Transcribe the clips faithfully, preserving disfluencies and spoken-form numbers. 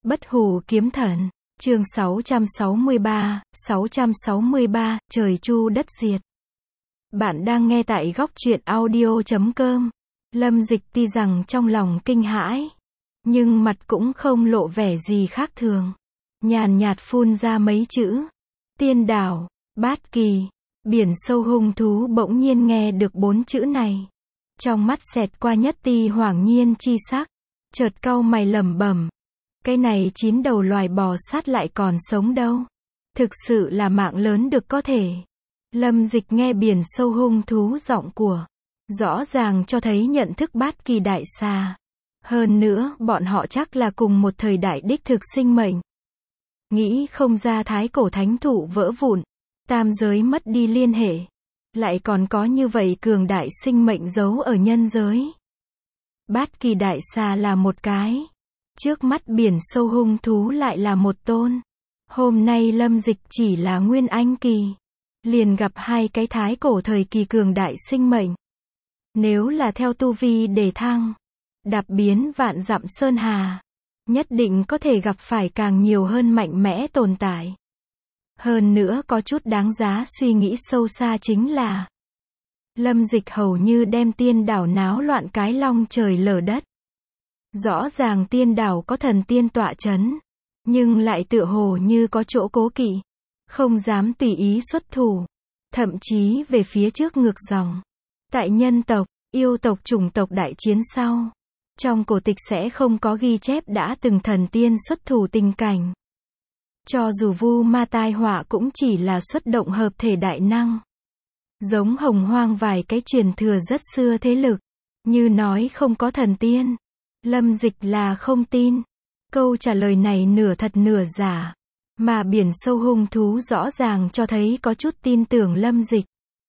Bất hủ kiếm thần, chương sáu trăm sáu mươi ba, sáu trăm sáu mươi ba, trời chu đất diệt. Bạn đang nghe tại góc truyện audio chấm com. Lâm Dịch tuy rằng trong lòng kinh hãi, nhưng mặt cũng không lộ vẻ gì khác thường. Nhàn nhạt phun ra mấy chữ. Tiên đảo, bát kỳ, biển sâu hung thú bỗng nhiên nghe được bốn chữ này. Trong mắt xẹt qua nhất ti hoảng nhiên chi sắc, chợt cau mày lẩm bẩm. Cái này chín đầu loài bò sát lại còn sống đâu. Thực sự là mạng lớn được có thể. Lâm Dịch nghe biển sâu hung thú giọng của, rõ ràng cho thấy nhận thức bát kỳ đại xà. Hơn nữa, bọn họ chắc là cùng một thời đại đích thực sinh mệnh. Nghĩ không ra thái cổ thánh thụ vỡ vụn, tam giới mất đi liên hệ. Lại còn có như vậy cường đại sinh mệnh giấu ở nhân giới. Bát kỳ đại xà là một cái. Trước mắt biển sâu hung thú lại là một tôn. Hôm nay Lâm Dịch chỉ là nguyên anh kỳ. Liền gặp hai cái thái cổ thời kỳ cường đại sinh mệnh. Nếu là theo tu vi đề thăng, đạp biến vạn dặm sơn hà, nhất định có thể gặp phải càng nhiều hơn mạnh mẽ tồn tại. Hơn nữa có chút đáng giá suy nghĩ sâu xa chính là Lâm Dịch hầu như đem tiên đảo náo loạn cái long trời lở đất. Rõ ràng tiên đảo có thần tiên tọa chấn, nhưng lại tựa hồ như có chỗ cố kỵ, không dám tùy ý xuất thủ, thậm chí về phía trước ngược dòng. Tại nhân tộc, yêu tộc chủng tộc đại chiến sau, trong cổ tịch sẽ không có ghi chép đã từng thần tiên xuất thủ tình cảnh. Cho dù vu ma tai họa cũng chỉ là xuất động hợp thể đại năng. Giống hồng hoang vài cái truyền thừa rất xưa thế lực, như nói không có thần tiên. Lâm Dịch là không tin. Câu trả lời này nửa thật nửa giả. Mà biển sâu hung thú rõ ràng cho thấy có chút tin tưởng Lâm Dịch.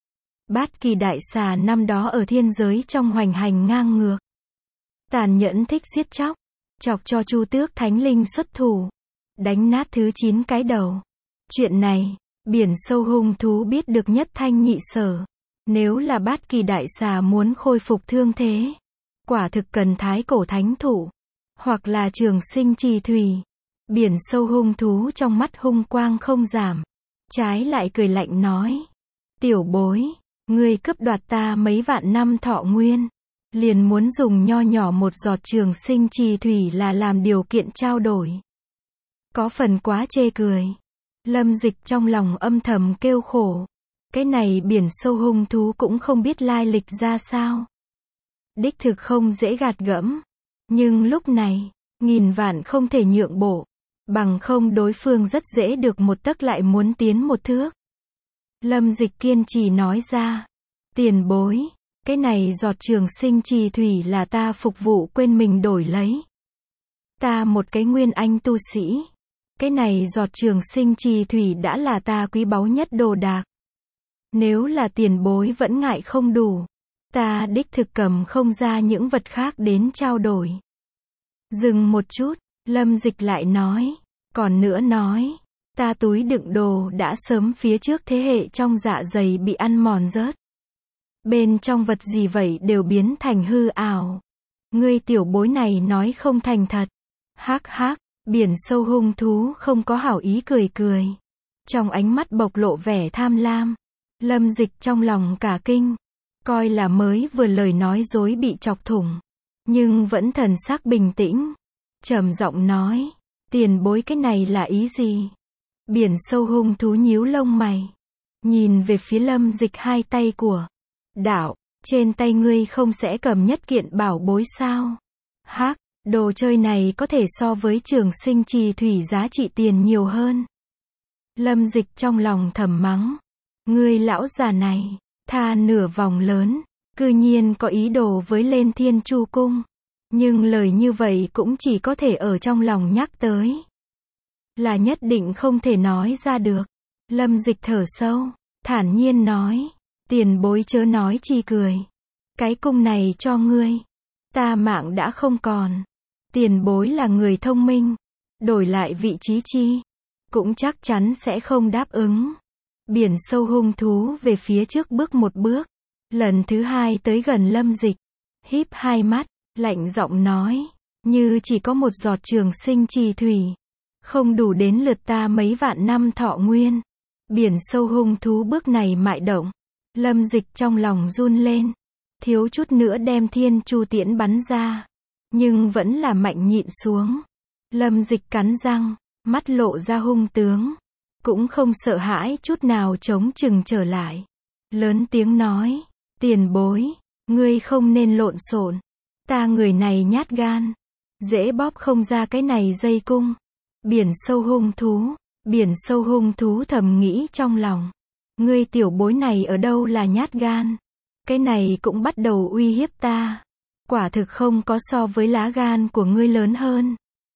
Bát kỳ đại xà năm đó ở thiên giới trong hoành hành ngang ngược. Tàn nhẫn thích giết chóc. Chọc cho Chu Tước Thánh Linh xuất thủ. Đánh nát thứ chín cái đầu. Chuyện này, biển sâu hung thú biết được nhất thanh nhị sở. Nếu là bát kỳ đại xà muốn khôi phục thương thế, quả thực cần thái cổ thánh thụ, hoặc là trường sinh trì thủy. Biển sâu hung thú trong mắt hung quang không giảm, trái lại cười lạnh nói. Tiểu bối, ngươi cướp đoạt ta mấy vạn năm thọ nguyên, liền muốn dùng nho nhỏ một giọt trường sinh trì thủy là làm điều kiện trao đổi. Có phần quá chê cười. Lâm Dịch trong lòng âm thầm kêu khổ. Cái này biển sâu hung thú cũng không biết lai lịch ra sao. Đích thực không dễ gạt gẫm. Nhưng lúc này, nghìn vạn không thể nhượng bộ. Bằng không đối phương rất dễ được một tấc lại muốn tiến một thước. Lâm Dịch kiên trì nói ra. Tiền bối, cái này giọt trường sinh trì thủy là ta phục vụ quên mình đổi lấy. Ta một cái nguyên anh tu sĩ. Cái này giọt trường sinh trì thủy đã là ta quý báu nhất đồ đạc. Nếu là tiền bối vẫn ngại không đủ, ta đích thực cầm không ra những vật khác đến trao đổi. Dừng một chút, Lâm Dịch lại nói, còn nữa nói, ta túi đựng đồ đã sớm phía trước thế hệ trong dạ dày bị ăn mòn rớt. Bên trong vật gì vậy đều biến thành hư ảo. Ngươi tiểu bối này nói không thành thật. Hắc hắc, biển sâu hung thú không có hảo ý cười cười. Trong ánh mắt bộc lộ vẻ tham lam. Lâm Dịch trong lòng cả kinh, coi là mới vừa lời nói dối bị chọc thủng, nhưng vẫn thần sắc bình tĩnh, trầm giọng nói, tiền bối cái này là ý gì? Biển sâu hung thú nhíu lông mày, nhìn về phía Lâm Dịch hai tay của đạo, trên tay ngươi không sẽ cầm nhất kiện bảo bối sao? Hắc, đồ chơi này có thể so với trường sinh trì thủy giá trị tiền nhiều hơn. Lâm Dịch trong lòng thầm mắng. Ngươi lão già này, tha nửa vòng lớn, cư nhiên có ý đồ với lên Thiên Chu Cung. Nhưng lời như vậy cũng chỉ có thể ở trong lòng nhắc tới. Là nhất định không thể nói ra được. Lâm Dịch thở sâu, thản nhiên nói, tiền bối chớ nói chi cười. Cái cung này cho ngươi, ta mạng đã không còn. Tiền bối là người thông minh, đổi lại vị trí chi, cũng chắc chắn sẽ không đáp ứng. Biển sâu hung thú về phía trước bước một bước, lần thứ hai tới gần Lâm Dịch, híp hai mắt, lạnh giọng nói, như chỉ có một giọt trường sinh trì thủy, không đủ đến lượt ta mấy vạn năm thọ nguyên. Biển sâu hung thú bước này mại động, Lâm Dịch trong lòng run lên, thiếu chút nữa đem thiên chu tiễn bắn ra, nhưng vẫn là mạnh nhịn xuống. Lâm Dịch cắn răng, mắt lộ ra hung tướng, cũng không sợ hãi chút nào, chống chừng trở lại, lớn tiếng nói, tiền bối, ngươi không nên lộn xộn, ta người này nhát gan, dễ bóp không ra cái này dây cung. Biển sâu hung thú, biển sâu hung thú thầm nghĩ trong lòng, ngươi tiểu bối này ở đâu là nhát gan, cái này cũng bắt đầu uy hiếp ta, quả thực không có so với lá gan của ngươi lớn hơn.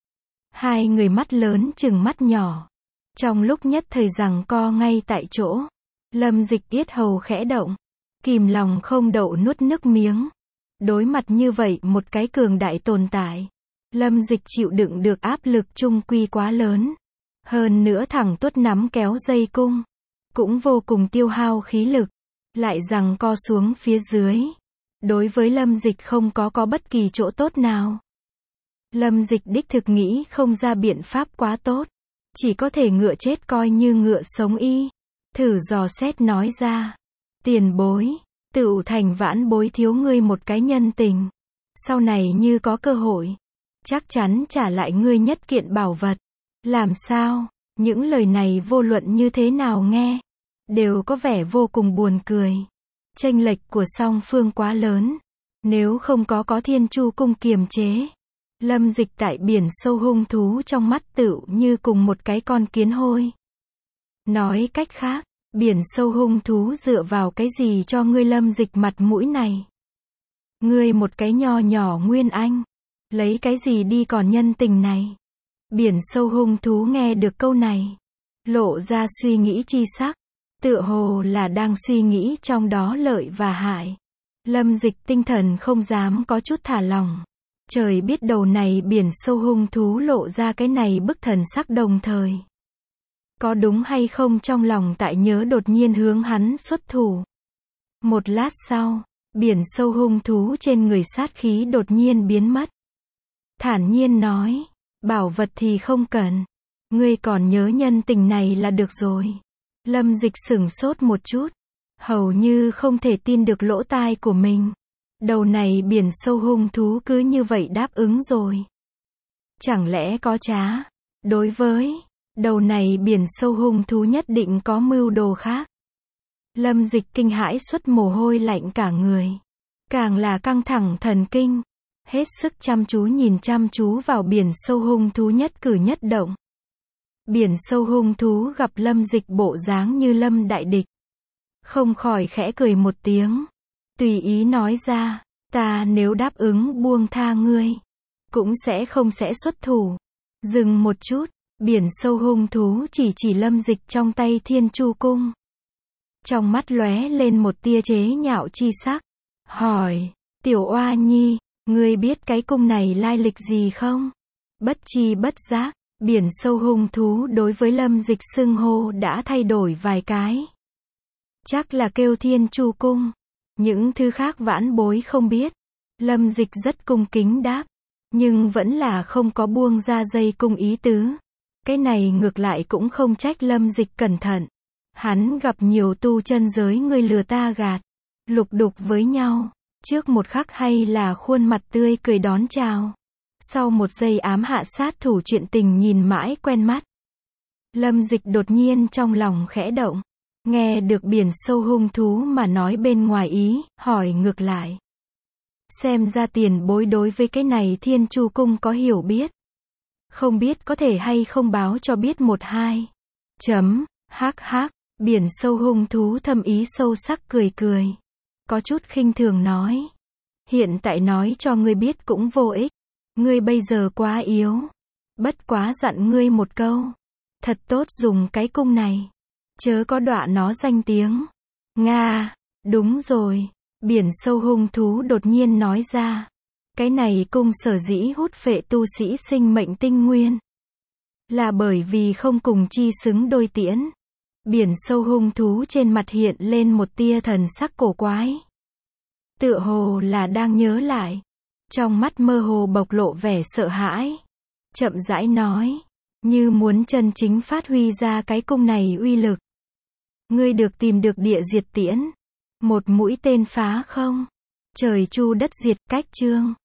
Hai người mắt lớn chừng mắt nhỏ, trong lúc nhất thời giằng co ngay tại chỗ. Lâm Dịch yết hầu khẽ động, kìm lòng không đậu nuốt nước miếng. Đối mặt như vậy một cái cường đại tồn tại, Lâm Dịch chịu đựng được áp lực trung quy quá lớn. Hơn nữa thẳng tuốt nắm kéo dây cung, cũng vô cùng tiêu hao khí lực, lại giằng co xuống phía dưới. Đối với Lâm Dịch không có có bất kỳ chỗ tốt nào. Lâm Dịch đích thực nghĩ không ra biện pháp quá tốt, chỉ có thể ngựa chết coi như ngựa sống y. Thử dò xét nói ra, tiền bối, tựu thành vãn bối thiếu ngươi một cái nhân tình, sau này như có cơ hội, chắc chắn trả lại ngươi nhất kiện bảo vật. Làm sao? Những lời này vô luận như thế nào nghe, đều có vẻ vô cùng buồn cười. Chênh lệch của song phương quá lớn, nếu không có có thiên chu cung kiềm chế, Lâm Dịch tại biển sâu hung thú trong mắt tựu như cùng một cái con kiến hôi. Nói cách khác, biển sâu hung thú dựa vào cái gì cho ngươi Lâm Dịch mặt mũi này? Ngươi một cái nho nhỏ nguyên anh, lấy cái gì đi còn nhân tình này? Biển sâu hung thú nghe được câu này, lộ ra suy nghĩ chi sắc, tựa hồ là đang suy nghĩ trong đó lợi và hại. Lâm Dịch tinh thần không dám có chút thả lỏng. Trời biết đầu này biển sâu hung thú lộ ra cái này bức thần sắc đồng thời. Có đúng hay không trong lòng tại nhớ đột nhiên hướng hắn xuất thủ. Một lát sau, biển sâu hung thú trên người sát khí đột nhiên biến mất. Thản nhiên nói, bảo vật thì không cần, ngươi còn nhớ nhân tình này là được rồi. Lâm Dịch sửng sốt một chút, hầu như không thể tin được lỗ tai của mình. Đầu này biển sâu hung thú cứ như vậy đáp ứng rồi. Chẳng lẽ có trá? Đối với đầu này biển sâu hung thú nhất định có mưu đồ khác. Lâm Dịch kinh hãi xuất mồ hôi lạnh cả người, càng là căng thẳng thần kinh, hết sức chăm chú nhìn chăm chú vào biển sâu hung thú nhất cử nhất động. Biển sâu hung thú gặp Lâm Dịch bộ dáng như lâm đại địch, không khỏi khẽ cười một tiếng, tùy ý nói ra, ta nếu đáp ứng buông tha ngươi, cũng sẽ không sẽ xuất thủ. Dừng một chút, biển sâu hung thú chỉ chỉ Lâm Dịch trong tay thiên chu cung. Trong mắt lóe lên một tia chế nhạo chi sắc, hỏi, tiểu oa nhi, ngươi biết cái cung này lai lịch gì không? Bất chi bất giác, biển sâu hung thú đối với Lâm Dịch xưng hô đã thay đổi vài cái. Chắc là kêu thiên chu cung. Những thứ khác vãn bối không biết. Lâm Dịch rất cung kính đáp, nhưng vẫn là không có buông ra dây cung ý tứ. Cái này ngược lại cũng không trách Lâm Dịch cẩn thận. Hắn gặp nhiều tu chân giới người lừa ta gạt, lục đục với nhau, trước một khắc hay là khuôn mặt tươi cười đón chào, sau một giây ám hạ sát thủ chuyện tình nhìn mãi quen mắt. Lâm Dịch đột nhiên trong lòng khẽ động, nghe được biển sâu hung thú mà nói bên ngoài ý, hỏi ngược lại. Xem ra tiền bối đối với cái này thiên chu cung có hiểu biết. Không biết có thể hay không báo cho biết một hai. Chấm, hắc hắc, biển sâu hung thú thâm ý sâu sắc cười cười. Có chút khinh thường nói. Hiện tại nói cho ngươi biết cũng vô ích. Ngươi bây giờ quá yếu. Bất quá dặn ngươi một câu. Thật tốt dùng cái cung này. Chớ có đọa nó danh tiếng. Nga, đúng rồi. Biển sâu hung thú đột nhiên nói ra. Cái này cung sở dĩ hút phệ tu sĩ sinh mệnh tinh nguyên. Là bởi vì không cùng chi xứng đôi tiễn. Biển sâu hung thú trên mặt hiện lên một tia thần sắc cổ quái. Tựa hồ là đang nhớ lại. Trong mắt mơ hồ bộc lộ vẻ sợ hãi. Chậm rãi nói. Như muốn chân chính phát huy ra cái cung này uy lực. Ngươi được tìm được địa diệt tiễn. Một mũi tên phá không. Trời chu đất diệt cách chương.